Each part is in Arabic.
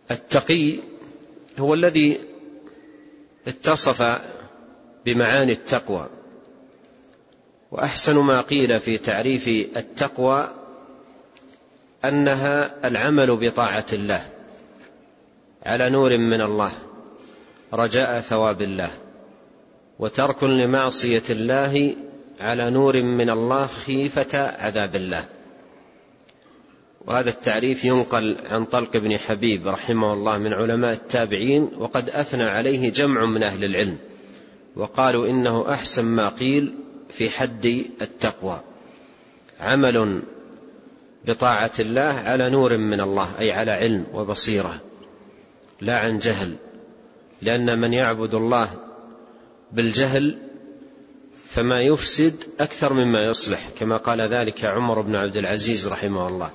التقي هو الذي اتصف بمعاني التقوى. وأحسن ما قيل في تعريف التقوى أنها العمل بطاعة الله على نور من الله رجاء ثواب الله، وترك لمعصية الله على نور من الله خيفة عذاب الله. وهذا التعريف ينقل عن طلق بن حبيب رحمه الله من علماء التابعين، وقد أثنى عليه جمع من أهل العلم وقالوا إنه أحسن ما قيل في حد التقوى، عمل بطاعة الله على نور من الله، أي على علم وبصيرة لا عن جهل، لأن من يعبد الله بالجهل فما يفسد أكثر مما يصلح، كما قال ذلك عمر بن عبد العزيز رحمه الله.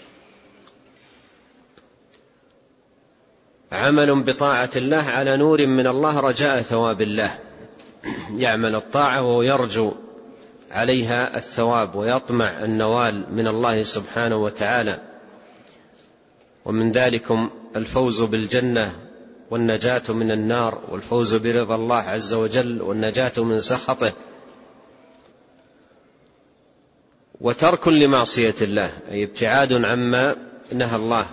عمل بطاعة الله على نور من الله رجاء ثواب الله، يعمل الطاعة وهو يرجو عليها الثواب ويطمع النوال من الله سبحانه وتعالى، ومن ذلكم الفوز بالجنة والنجاة من النار، والفوز برضا الله عز وجل والنجاة من سخطه. وترك لمعصية الله أي ابتعاد عما نهى الله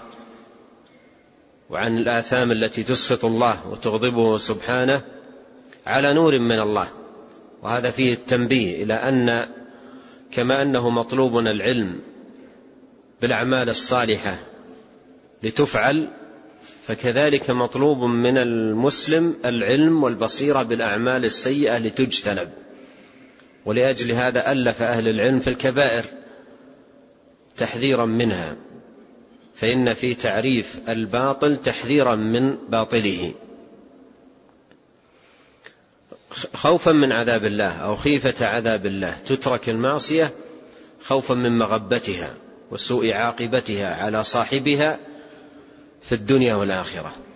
وعن الآثام التي تسخط الله وتغضبه سبحانه على نور من الله. وهذا فيه التنبيه إلى أن كما أنه مطلوب العلم بالأعمال الصالحة لتفعل، فكذلك مطلوب من المسلم العلم والبصيرة بالأعمال السيئة لتجتنب. ولأجل هذا ألف أهل العلم في الكبائر تحذيرا منها، فإن في تعريف الباطل تحذيرا من باطله. خوفا من عذاب الله أو خيفة عذاب الله تترك المعصية خوفا من مغبتها وسوء عاقبتها على صاحبها في الدنيا والآخرة.